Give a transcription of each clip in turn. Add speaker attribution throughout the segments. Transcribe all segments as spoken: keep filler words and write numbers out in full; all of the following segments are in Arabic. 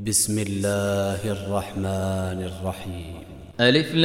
Speaker 1: بسم الله الرحمن الرحيم.
Speaker 2: ألف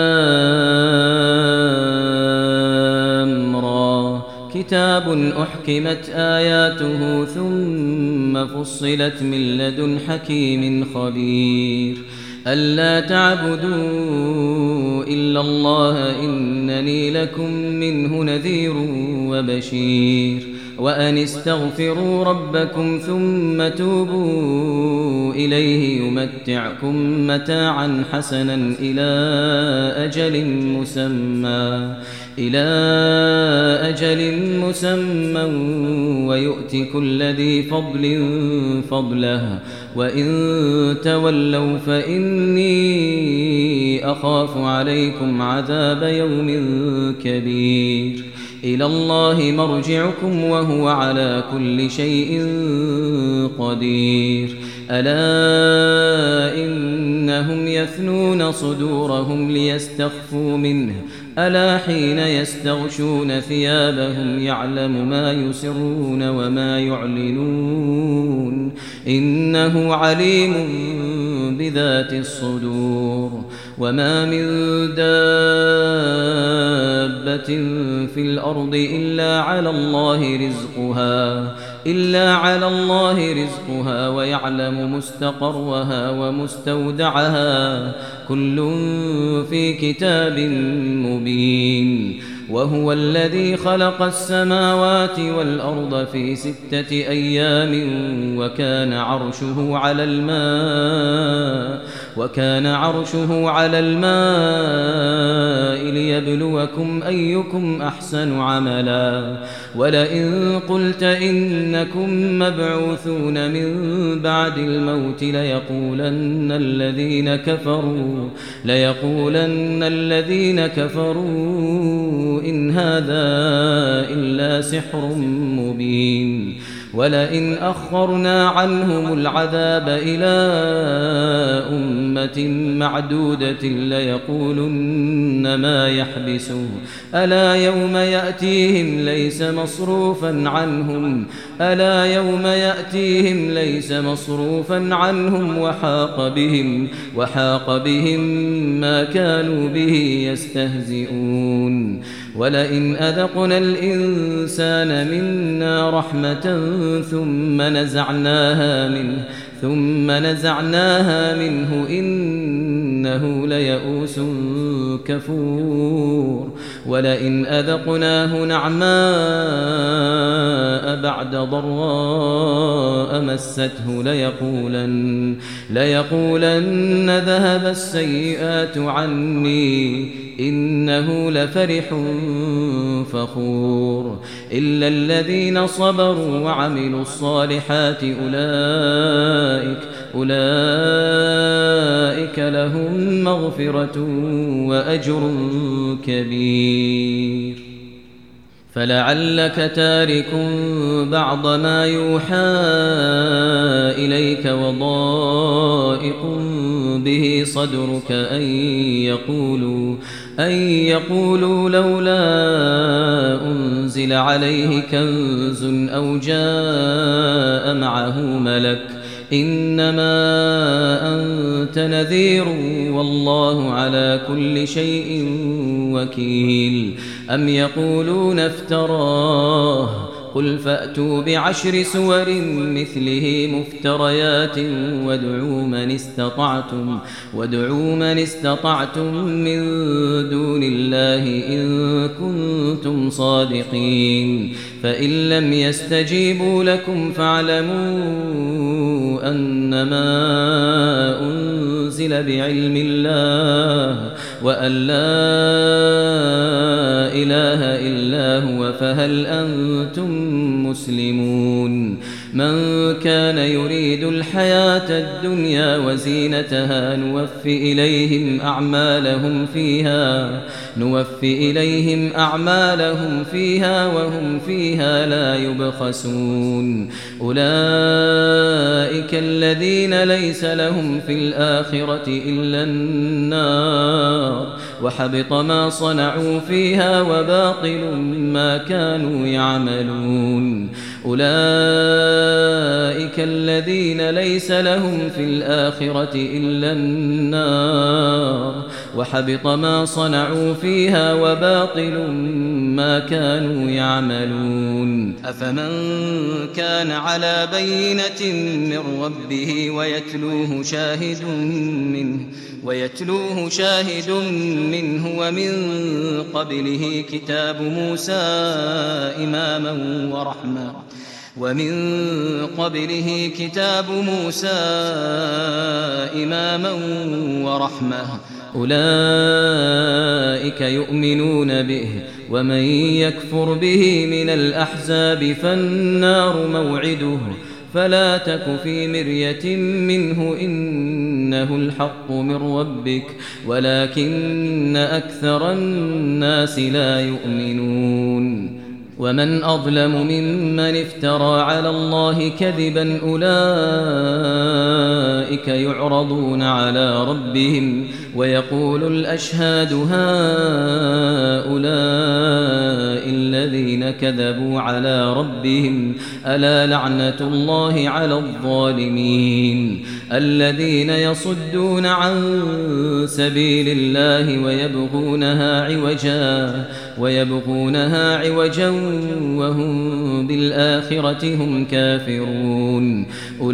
Speaker 2: لام را كتاب أحكمت آياته ثم فصلت من لدن حكيم خبير ألا تعبدوا إلا الله إنني لكم منه نذير وبشير وأن استغفروا ربكم ثم توبوا إليه يمتعكم متاعا حسنا إلى أجل مسمى إلى أجل مسمى ويؤت كل ذي فضل فضله وإن تولوا فإني أخاف عليكم عذاب يوم كبير إلى الله مرجعكم وهو على كل شيء قدير ألا إنهم يثنون صدورهم ليستخفوا منه ألا حين يستغشون ثيابهم يعلم ما يسرون وما يعلنون إنه عليم بذات الصدور وما من دابة في الأرض إلا على الله رزقها إلا على الله رزقها ويعلم مستقرها ومستودعها كل في كتاب مبين وهو الذي خلق السماوات والأرض في ستة أيام وكان عرشه على الماء وكان عرشه على الماء ليبلوكم أيكم أحسن عملا ولئن قلت إنكم مبعوثون من بعد الموت ليقولن الذين كفروا ليقولن الذين كفروا إن هذا إلا سحر مبين ولئن أخرنا عنهم العذاب إلى أمة معدودة ليقولن ما يحبسه ألا يوم يأتيهم ليس مصروفا عنهم ألا يوم يأتيهم ليس مصروفا عنهم وحاق بهم وحاق بهم ما كانوا به يستهزئون ولئن أذقنا الإنسان منا رحمة ثم نزعناها منه ثم نزعناها منه إنه ليئوس كفور ولئن أذقناه نعماء بعد ضراء مسته ليقولن ليقولن ذهب السيئات عني إنه لفرح فخور إلا الذين صبروا وعملوا الصالحات أولئك أولئك لهم مغفرة وأجر كبير فلعلك تارك بعض ما يوحى إليك وضائق به صدرك أن يقولوا أن يقولوا لولا أنزل عليه كنز أو جاء معه ملك إنما أنت نذير والله على كل شيء وكيل أم يقولون افتراه قل فأتوا بعشر سور مثله مفتريات وادعوا من استطعتم وادعوا من استطعتم من دون الله إن كنتم صادقين فإن لم يستجيبوا لكم فاعلموا أنما أنزل بعلم الله وأن لا إله إلا هو فهل أنتم مسلمون من كان يريد الحياة الدنيا وزينتها نوفي إليهم أعمالهم فيها نوفي إليهم أعمالهم فيها وهم فيها لا يبخسون أولئك الذين ليس لهم في الآخرة إلا النار وحبط ما صنعوا فيها وباطل ما كانوا يعملون أولئك الذين ليس لهم في الآخرة إلا النار وحبط ما صنعوا فيها وباطل ما كانوا يعملون أفمن كان على بينة من ربه ويتلوه شاهد منه ويتلوه شاهد منه ومن قبله كتاب موسى إماما ورحمة ومن قبله كتاب موسى إماما ورحمة أولئك يؤمنون به ومن يكفر به من الأحزاب فالنار موعده فلا تك في مرية منه إنه الحق من ربك ولكن أكثر الناس لا يؤمنون ومن أظلم ممن افترى على الله كذبا أولئك يعرضون على ربهم ويقول الأشهاد هؤلاء الذين كذبوا على ربهم ألا لعنة الله على الظالمين الذين يصدون عن سبيل الله ويبغونها عوجا ويبغونها عوجا وهم بالآخرة هم كافرون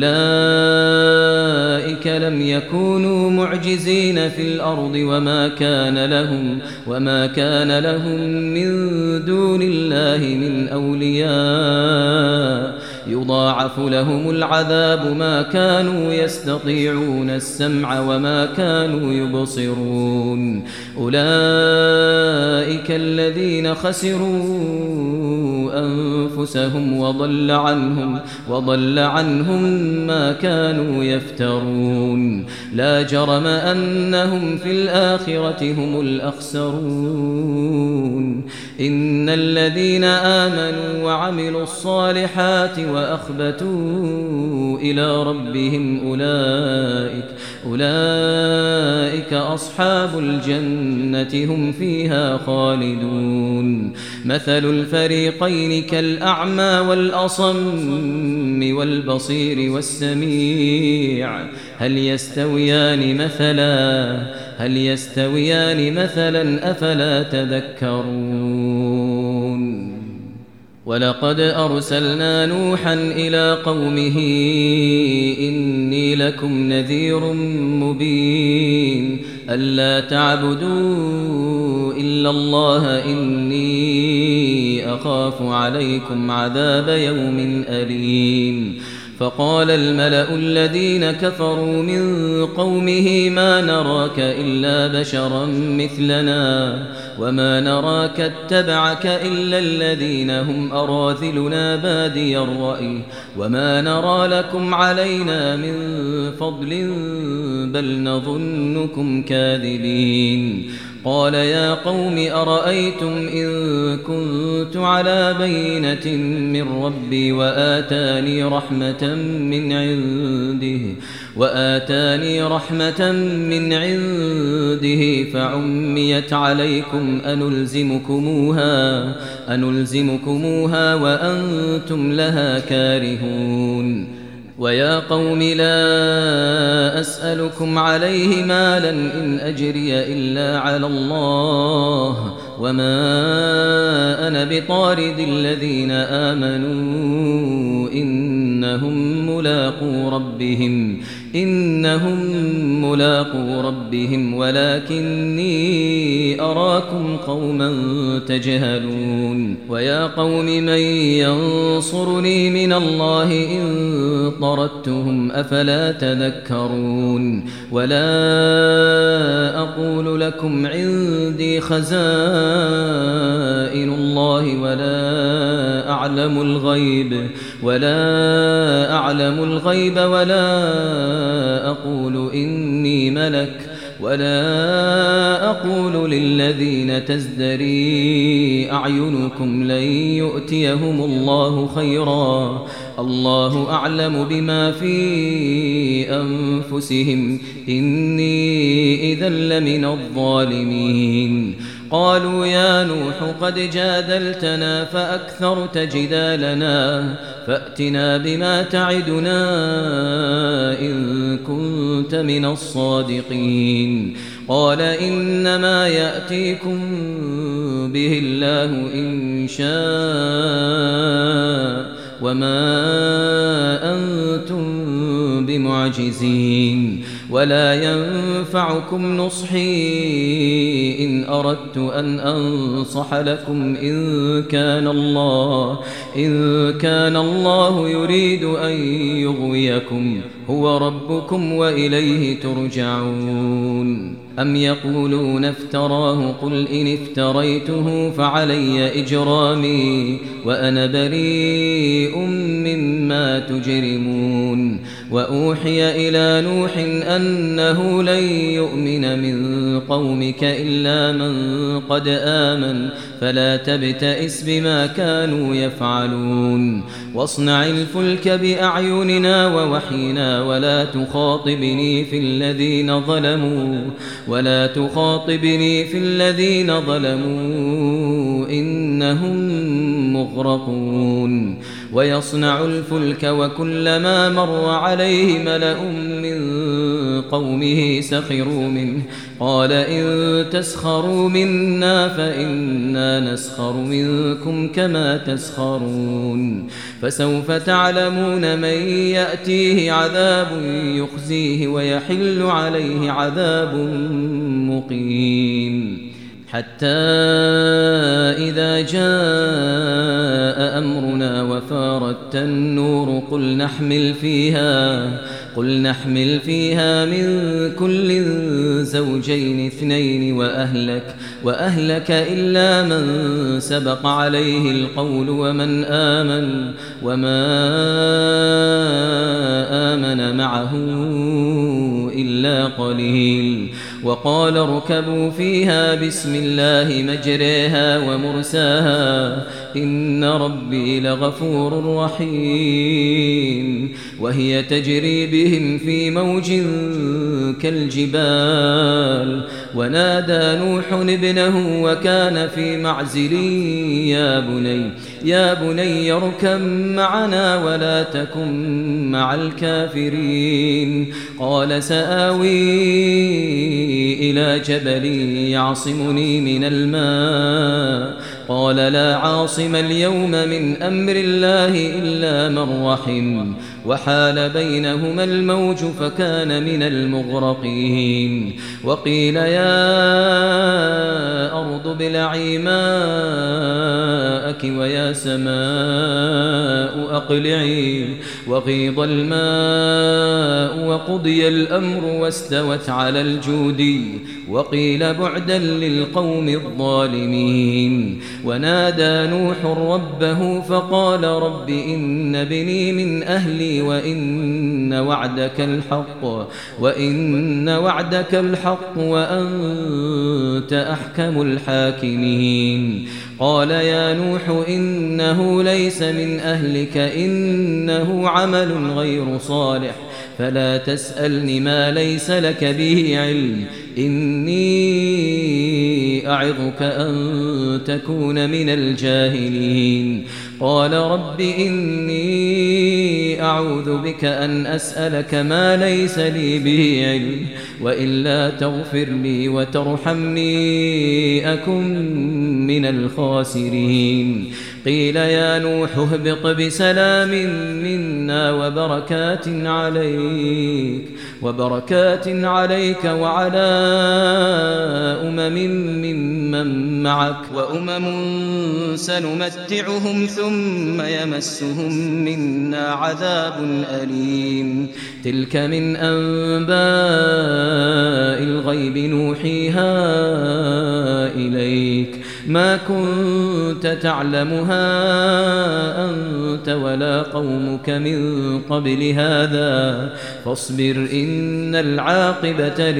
Speaker 2: أولئك لم يكونوا معجزين في الأرض وما كان لهم وما كان لهم من دون الله من أولياء يضاعف لهم العذاب ما كانوا يستطيعون السمع وما كانوا يبصرون أولئك الذين خسروا أنفسهم وضل عنهم وضل عنهم ما كانوا يفترون لا جرم أنهم في الآخرة هم الأخسرون إن الذين آمنوا وعملوا الصالحات وأخبتوا إلى ربهم أولئك أولئك أصحاب الجنة هم فيها خالدون مثل الفريقين كالأعمى والأصم والبصير والسميع هل يستويان مثلا هل يستويان مثلا أفلا تذكرون ولقد أرسلنا نوحا إلى قومه إني لكم نذير مبين ألا تعبدوا إلا الله إني أخاف عليكم عذاب يوم أليم فقال الملأ الذين كفروا من قومه ما نراك إلا بشرا مثلنا وما نراك اتبعك إلا الذين هم أراذلنا بادي الرأي وما نرى لكم علينا من فضل بل نظنكم كاذبين قال يا قوم أرأيتم إن كنت على بينة من ربي وآتاني رحمة من عنده وآتاني رحمة من عنده فعميت عليكم أنلزمكموها أنلزمكموها وأنتم لها كارهون ويا قوم لا أسألكم عليه مالا إن أجري إلا على الله وما أنا بطارد الذين آمنوا إنهم ملاقو ربهم إنهم ملاقو ربهم ولكني أراكم قوما تجهلون ويا قوم من ينصرني من الله إن طردتهم أفلا تذكرون ولا أقول لكم عندي خزائن الله ولا أعلم الغيب ولا أعلم الغيب ولا أقول إني ملك ولا أقول للذين تزدري أعينكم لن يؤتيهم الله خيرا الله أعلم بما في أنفسهم إني إذا لمن الظالمين قالوا يا نوح قد جادلتنا فأكثرت جدالنا فأتنا بما تعدنا إن كنت من الصادقين قال إنما يأتيكم به الله إن شاء وما أنتم بمعجزين ولا ينفعكم نصحي إن أردت أن أنصح لكم إن كان الله إن كان الله يريد أن يغويكم هو ربكم وإليه ترجعون أم يقولون افتراه قل إن افتريته فعلي إجرامي وأنا بريء مما تجرمون وأوحي إلى نوح أنه لن يؤمن من قومك إلا من قد آمن فلا تبتئس بما كانوا يفعلون واصنع الفلك بأعيننا ووحينا ولا تخاطبني في الذين ظلموا ولا تخاطبني في الذين ظلموا إنهم مغرقون ويصنع الفلك وكلما مر عليه ملأ من قومه سخروا منه قال إن تسخروا منا فإنا نسخر منكم كما تسخرون فسوف تعلمون من يأتيه عذاب يخزيه ويحل عليه عذاب مقيم حتى إذا جاء أمرنا وفارت النور قل نحمل فيها قل نحمل فيها من كل زوجين اثنين وأهلك وأهلك إلا من سبق عليه القول ومن آمن وما آمن معه إلا قليل وقال اركبوا فيها بسم الله مجريها ومرساها إن ربي لغفور رحيم وهي تجري بهم في موج كالجبال ونادى نوح ابنه وكان في معزل يا بني يا بني اركب معنا ولا تكن مع الكافرين قال سآوي إلى جبل يعصمني من الماء قال لا عاصم اليوم من أمر الله إلا من رحم وحال بينهما الموج فكان من المغرقين وقيل يا أرض ابلعي ماءك ويا سماء أقلعي وغيض الماء وقضي الأمر واستوت على الجودي وقيل بعدا للقوم الظالمين ونادى نوح ربه فقال رب إن بني من أهلي وإن وعدك الحق وإن وعدك الحق وأنت أحكم الحاكمين قال يا نوح إنه ليس من أهلك إنه عمل غير صالح فلا تسألني ما ليس لك به علم إني أعظك أن تكون من الجاهلين قال رب إني أعوذ بك أن أسألك ما ليس لي به علم وإلا تغفر لي وترحمني أكن من الخاسرين قيل يا نوح اهبط بسلام منا وبركات عليك وبركات عليك وعلى أمم ممن معك وأمم سنمتعهم ثم يمسهم منا عذاب أليم تلك من أنباء الغيب نوحيها إليك ما كنت تعلمها أنت ولا قومك من قبل هذا فاصبر إن العاقبة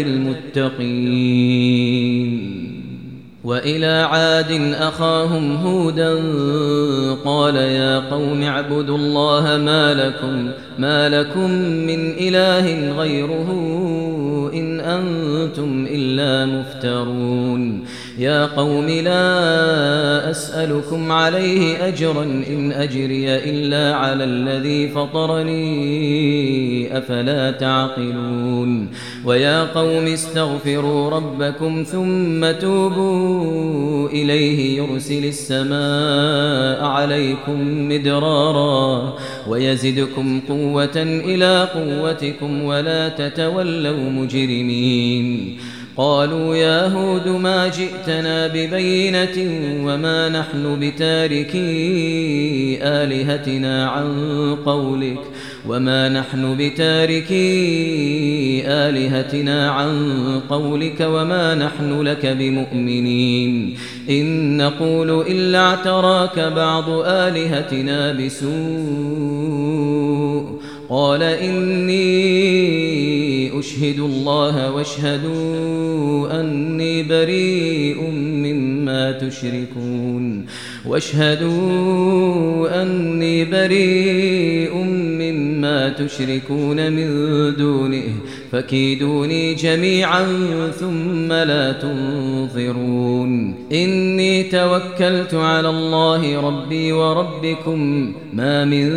Speaker 2: للمتقين وإلى عاد أخاهم هودا قال يا قوم اعبدوا الله ما لكم ما لكم من إله غيره إن أنتم إلا مفترون يا قوم لا أسألكم عليه أجرا إن أجري إلا على الذي فطرني أفلا تعقلون ويا قوم استغفروا ربكم ثم توبوا إليه يرسل السماء عليكم مدرارا ويزدكم قوة إلى قوتكم ولا تتولوا مجرمين قالوا يا هود ما جئتنا ببينة وما نحن بتاركي آلهتنا عن قولك وما نحن بتاركي آلهتنا عن قولك وما نحن لك بمؤمنين إن نقول إلا اعتراك بعض آلهتنا بسوء قال إني أشهد الله واشهدوا أني بريء مما تشركون واشهدوا أني بريء مما تشركون من دونه فكيدوني جميعا ثم لا تنظرون إني توكلت على الله ربي وربكم ما من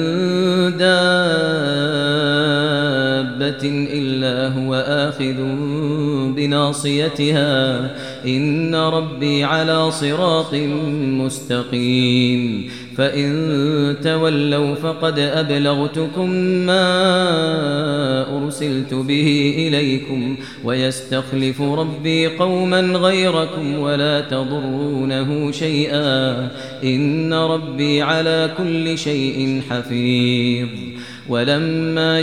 Speaker 2: دابة إلا هو آخذ بناصيتها إن ربي على صراط مستقيم فإن تولوا فقد أبلغتكم ما أرسلت به إليكم ويستخلف ربي قوما غيركم ولا تضرونه شيئا إن ربي على كل شيء حفيظ ولما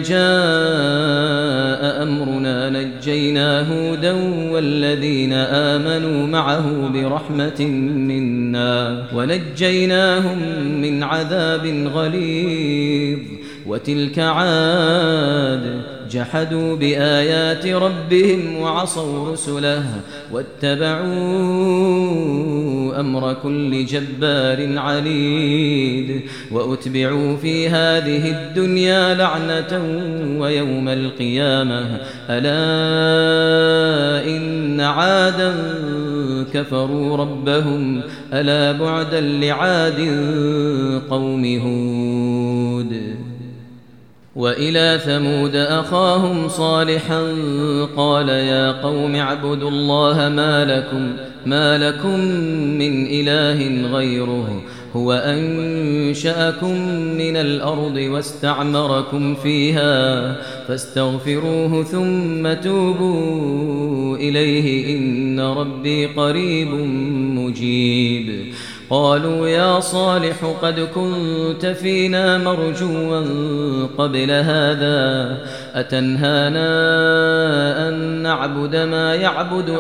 Speaker 2: جاء أمرنا نجينا هودا والذين آمنوا معه برحمة منا ونجيناهم من عذاب غليظ وتلك عاد جحدوا بآيات ربهم وعصوا رسله واتبعوا أمر كل جبار عنيد وأتبعوا في هذه الدنيا لعنة ويوم القيامة ألا إن عادا كفروا ربهم ألا بعدا لعاد قوم هود وإلى ثمود أخاهم صالحا قال يا قوم اعبدوا الله ما لكم ما لكم من إله غيره هو أنشأكم من الأرض واستعمركم فيها فاستغفروه ثم توبوا إليه إن ربي قريب مجيب قالوا يا صالح قد كنت فينا مرجوا قبل هذا أتنهانا أن نعبد ما يعبد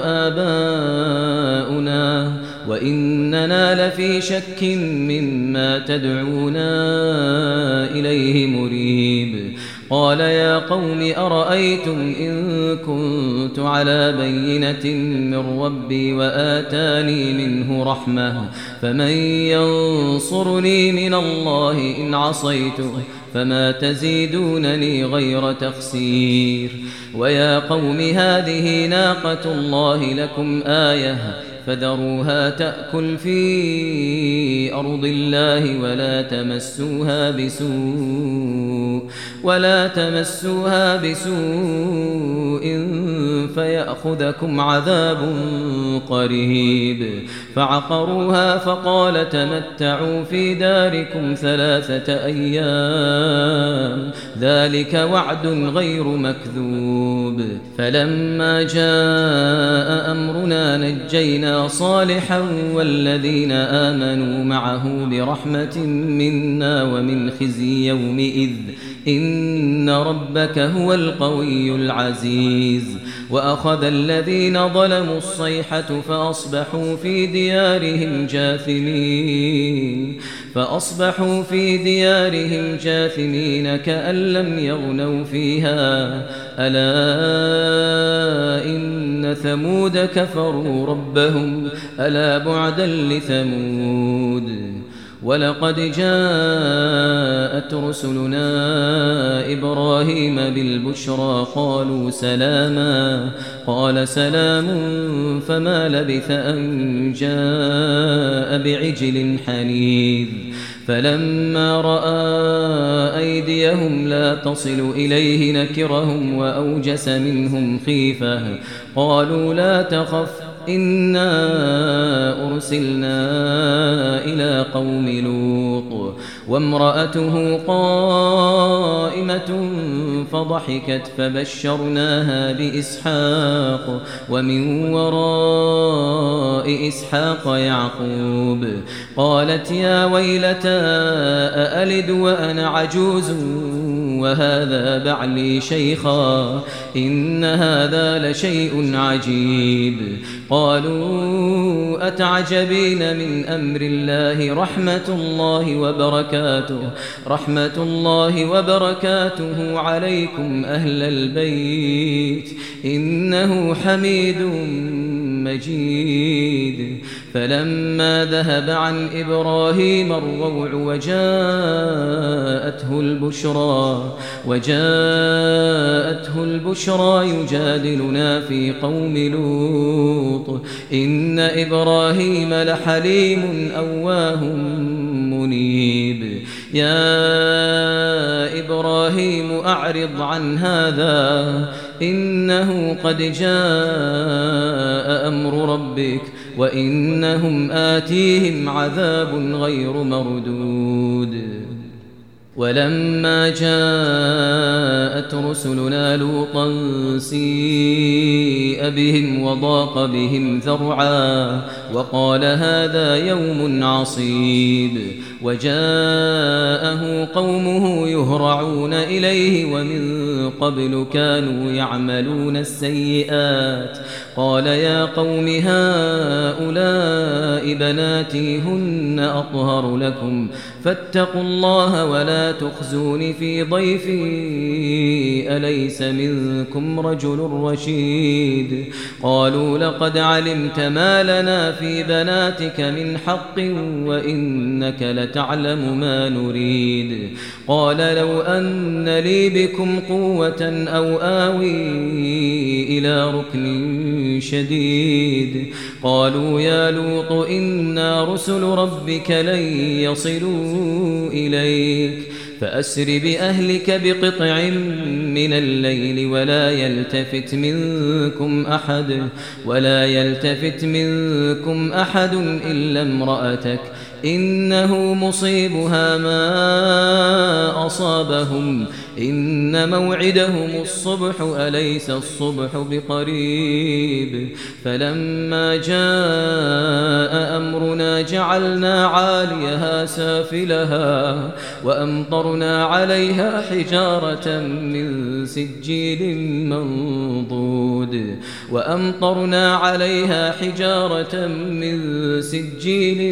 Speaker 2: آباؤنا وإننا لفي شك مما تدعونا إليه مريب قال يا قوم أرأيتم إن كنت على بينة من ربي وآتاني منه رحمة فمن ينصرني من الله إن عصيته فما تزيدونني غير تخسير ويا قوم هذه ناقة الله لكم آية فذروها تأكل في أرض الله ولا تمسوها بسوء ولا تمسوها بسوء فيأخذكم عذاب قريب فعقروها فقال تمتعوا في داركم ثلاثة أيام ذلك وعد غير مكذوب فلما جاء أمرنا نجينا صالحا والذين آمنوا معه برحمة منا ومن خزي يومئذ إن ربك هو القوي العزيز وأخذ الذين ظلموا الصيحة فأصبحوا في ديارهم جاثمين فأصبحوا في ديارهم جاثمين كأن لم يغنوا فيها ألا إن ثمود كفروا ربهم ألا بعدا لثمود ولقد جاءت رسلنا إبراهيم بالبشرى قالوا سلاما قال سلام فما لبث أن جاء بعجل حنيذ فلما رأى أيديهم لا تصل إليه نكرهم وأوجس منهم خيفة قالوا لا تخف إنا أرسلنا إلى قوم لوط وامرأته قائمة فضحكت فبشرناها بإسحاق ومن وراء إسحاق يعقوب قالت يا ويلتى أألد وأنا عجوز وهذا بعلي شيخا إن هذا لشيء عجيب قالوا أتعجبين من أمر الله رحمة الله وبركاته رحمة الله وبركاته عليكم أهل البيت إنه حميد مجيد فلما ذهب عن إبراهيم الروع وجاءته البشرى وجاءته البشرى يجادلنا في قوم لوط إن إبراهيم لحليم أواه منيب يا إبراهيم أعرض عن هذا إنه قد جاء أمر ربك وإنهم آتيهم عذاب غير مردود ولما جاءت رسلنا لوطا سيء بهم وضاق بهم ذرعا وقال هذا يوم عصيب وجاءه قومه يهرعون إليه ومن قبل كانوا يعملون السيئات قال يا قوم هؤلاء بناتي هن أطهر لكم فاتقوا الله ولا تخزون في ضيفي أليس منكم رجل رشيد قالوا لقد علمت ما لنا في بناتك من حق وإنك لتعلم ما نريد قال لو أن لي بكم قوة أو آوي إلى ركن شديد قالوا يا لوط إنا رسل ربك لن يصلوا إليك فأسر بأهلك بقطع من الليل ولا يلتفت منكم أحد ولا يلتفت منكم أحد إلا امرأتك إنه مصيبها ما أصابهم إن موعدهم الصبح أليس الصبح بقريب فلما جاء أمرنا جعلنا عاليها سافلها وأمطرنا عليها حجارة من سجيل منضود وأمطرنا عليها حجارة من سجيل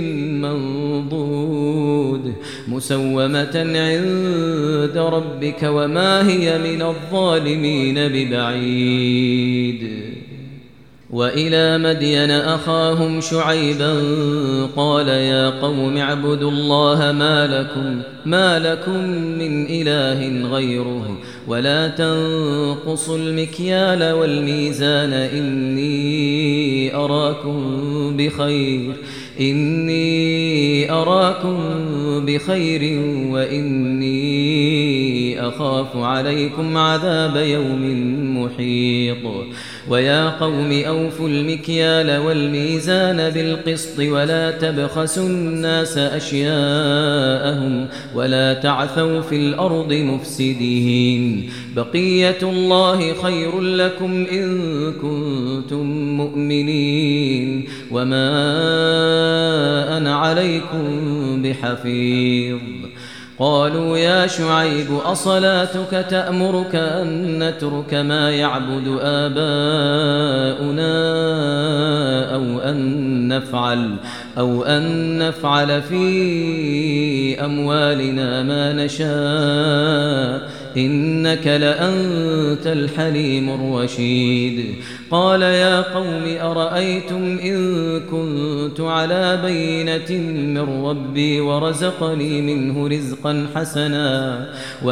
Speaker 2: منضود مسومة عند ربك وما هي من الظالمين ببعيد وإلى مدين أخاهم شعيبا قال يا قوم اعبدوا الله ما لكم ما لكم من إله غيره ولا تنقصوا المكيال والميزان إني أراكم بخير إني أراكم بخير وإني أخاف عليكم عذاب يوم محيط ويا قوم أوفوا المكيال والميزان بالقسط ولا تبخسوا الناس أشياءهم ولا تعثوا في الأرض مفسدين بقية الله خير لكم إن كنتم مؤمنين وما أنا عليكم بحفيظ قالوا يا شعيب أصلاتك تأمرك أن نترك ما يعبد آباؤنا أو أن نفعل أو أن نفعل في أموالنا ما نشاء إنك لأنت الحليم الرشيد قال يا قوم أرأيتم إن كنت على بينة من ربي ورزقني منه رزقا حسنا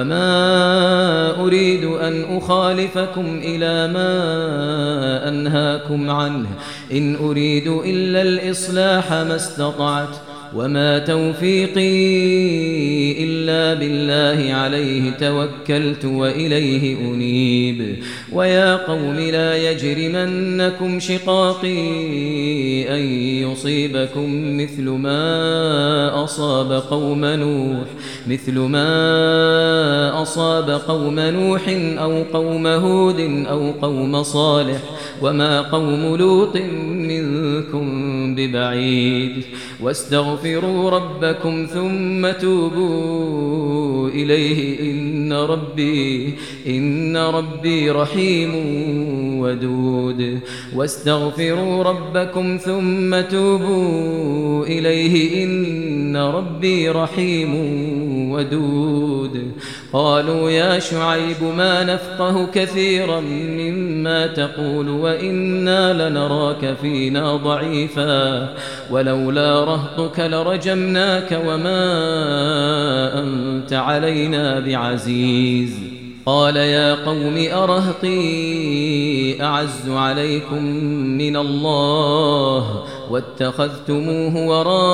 Speaker 2: وما أريد أن أخالفكم إلى ما أنهاكم عنه إن أريد إلا الإصلاح ما استطعت وما توفيقي إلا بالله عليه توكلت وإليه أنيب ويا قوم لا يجرمنكم شقاقي أن يصيبكم مثل ما أصاب قوم نوح مثل ما أصاب قوم نوح أو قوم هود أو قوم صالح وما قوم لوط منكم ببعيد واستغفروا ربكم ثم توبوا إليه إن ربي إن ربي رحيم ودود واستغفروا ربكم ثم توبوا إليه إن ربي رحيم ودود قالوا يا شعيب ما نفقه كثيرا مما تقول وإنا لنراك فينا ضعيفا ولولا رهطك لرجمناك وما أنت علينا بعزيز قال يا قوم أرهطي أعز عليكم من الله واتخذتموه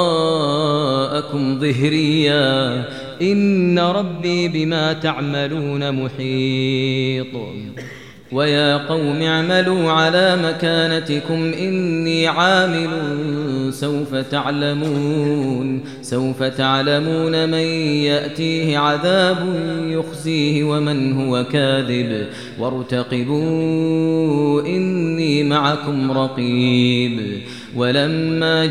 Speaker 2: وراءكم ظهريا إن ربي بما تعملون محيط ويا قوم اعملوا على مكانتكم إني عامل سوف تعلمون سوف تعلمون من يأتيه عذاب يخزيه ومن هو كاذب وارتقبوا إني معكم رقيب ولما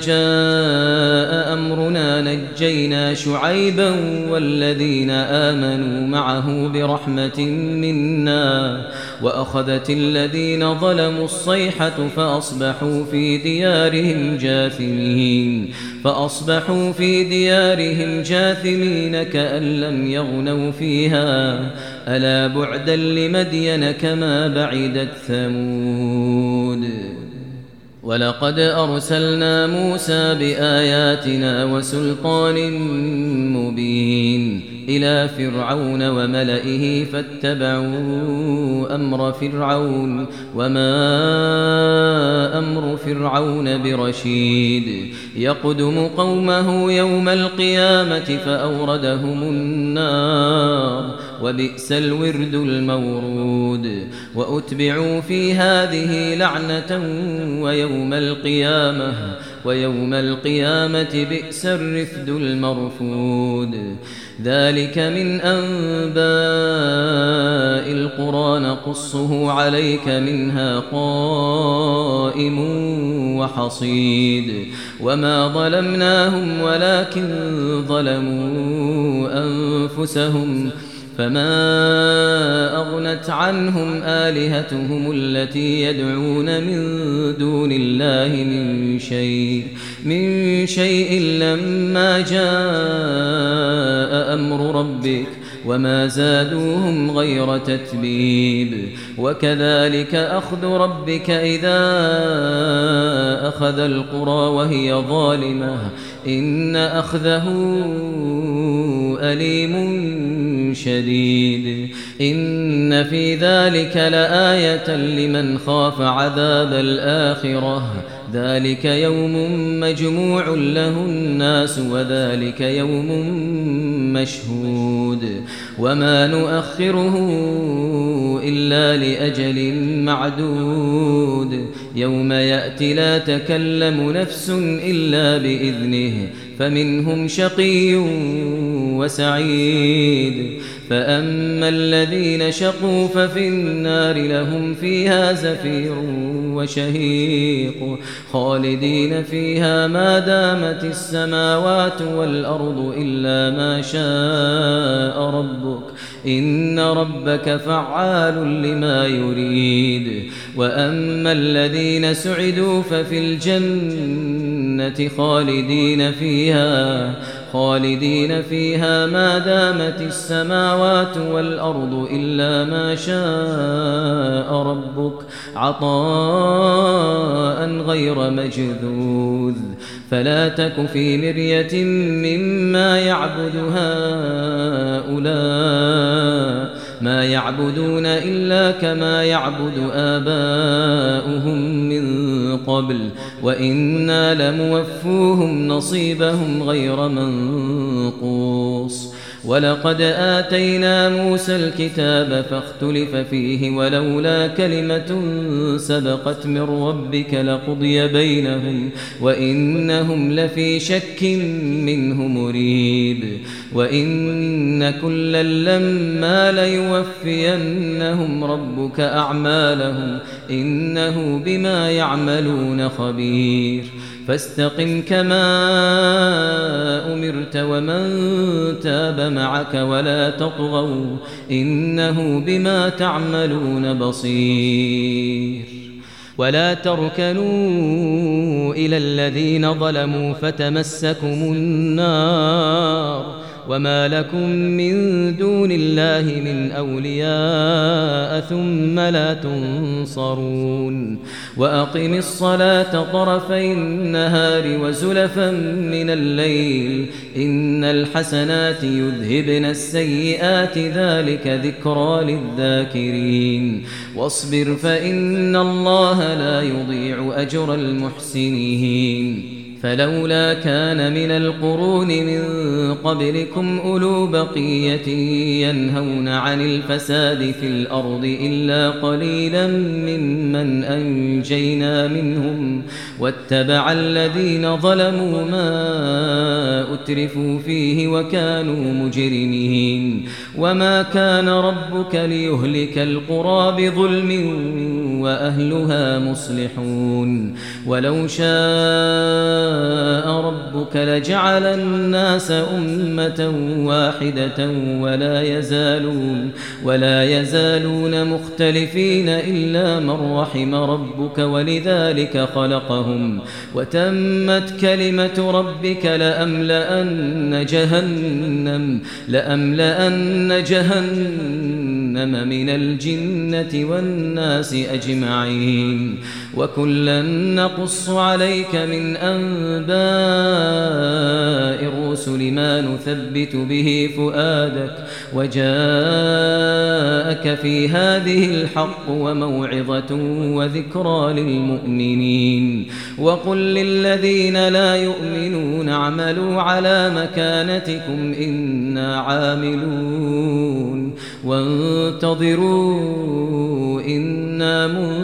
Speaker 2: جاء أمرنا نجينا شعيبا والذين آمنوا معه برحمة منا وأخذت الذين ظلموا الصيحة فأصبحوا في ديارهم جاثمين فأصبحوا في ديارهم جاثمين كأن لم يغنوا فيها ألا بعدا لمدين كما بعدت ثمود ولقد أرسلنا موسى بآياتنا وسلطان مبين إلى فرعون وملئه فاتبعوا أمر فرعون وما أمر فرعون برشيد يقدم قومه يوم القيامة فأوردهم النار وبئس الورد المورود وأتبعوا في هذه لعنة ويوم القيامة ويوم القيامة بئس الرفد المرفود ذلك من أنباء القرى نقصه عليك منها قائم وحصيد وما ظلمناهم ولكن ظلموا أنفسهم فما أغنت عنهم آلهتهم التي يدعون من دون الله من شيء من شيء لما جاء أمر ربك وما زادوهم غير تتبيب وكذلك أخذ ربك إذا أخذ القرى وهي ظالمة إن أخذه أليم شديد إن في ذلك لآية لمن خاف عذاب الآخرة ذلك يوم مجموع له الناس وذلك يوم مشهود وما نؤخره إلا لأجل معدود يوم يأتي لا تكلم نفس إلا بإذنه فمنهم شقي وسعيد فأما الذين شقوا ففي النار لهم فيها زفير وشهيق خالدين فيها ما دامت السماوات والأرض إلا ما شاء ربك إن ربك فعال لما يريد وأما الذين سعدوا ففي الجنة خالدين فيها خالدين فيها ما دامت السماوات والأرض إلا ما شاء ربك عطاء غير مجذوذ فلا تك في مرية مما يعبد هؤلاء ما يعبدون إلا كما يعبد آباؤهم من قبل وإنا لموفوهم نصيبهم غير منقوص ولقد آتينا موسى الكتاب فاختلف فيه ولولا كلمة سبقت من ربك لقضي بينهم وإنهم لفي شك منه مريب وإن كلا لما ليوفينهم ربك أعمالهم إنه بما يعملون خبير فاستقم كما أمرت ومن تاب معك ولا تطغوا إنه بما تعملون بصير ولا تركنوا إلى الذين ظلموا فتمسكم النار وما لكم من دون الله من أولياء ثم لا تنصرون وأقم الصلاة طرفي النهار وزلفا من الليل إن الحسنات يذهبن السيئات ذلك ذكرى للذاكرين واصبر فإن الله لا يضيع أجر المحسنين فلولا كان من القرون من قبلكم أولو بقية ينهون عن الفساد في الأرض إلا قليلا ممن أنجينا منهم واتبع الذين ظلموا ما أترفوا فيه وكانوا مجرمين وما كان ربك ليهلك القرى بظلم وأهلها مصلحون ولو شاء ربك لجعل الناس أمة واحدة ولا يزالون ولا يزالون مختلفين إلا من رحم ربك ولذلك خلقهم وتمت كلمة ربك لأملأن جهنم لأملأن جهنم من الجنة والناس أجمعين وكلا نقص عليك من أنباء الرسل ما نثبت به فؤادك وجاءك في هذه الحق وموعظة وذكرى للمؤمنين وقل للذين لا يؤمنون اعملوا على مكانتكم إنا عاملون وانتظروا إنا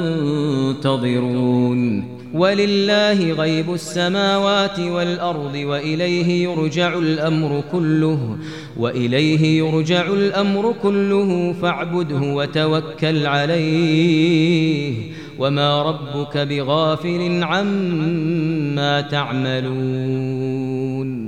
Speaker 2: منتظرون ولله غيب السماوات والأرض وإليه يرجع الأمر كله وإليه يرجع الأمر كله فاعبده وتوكل عليه وما ربك بغافل عما تعملون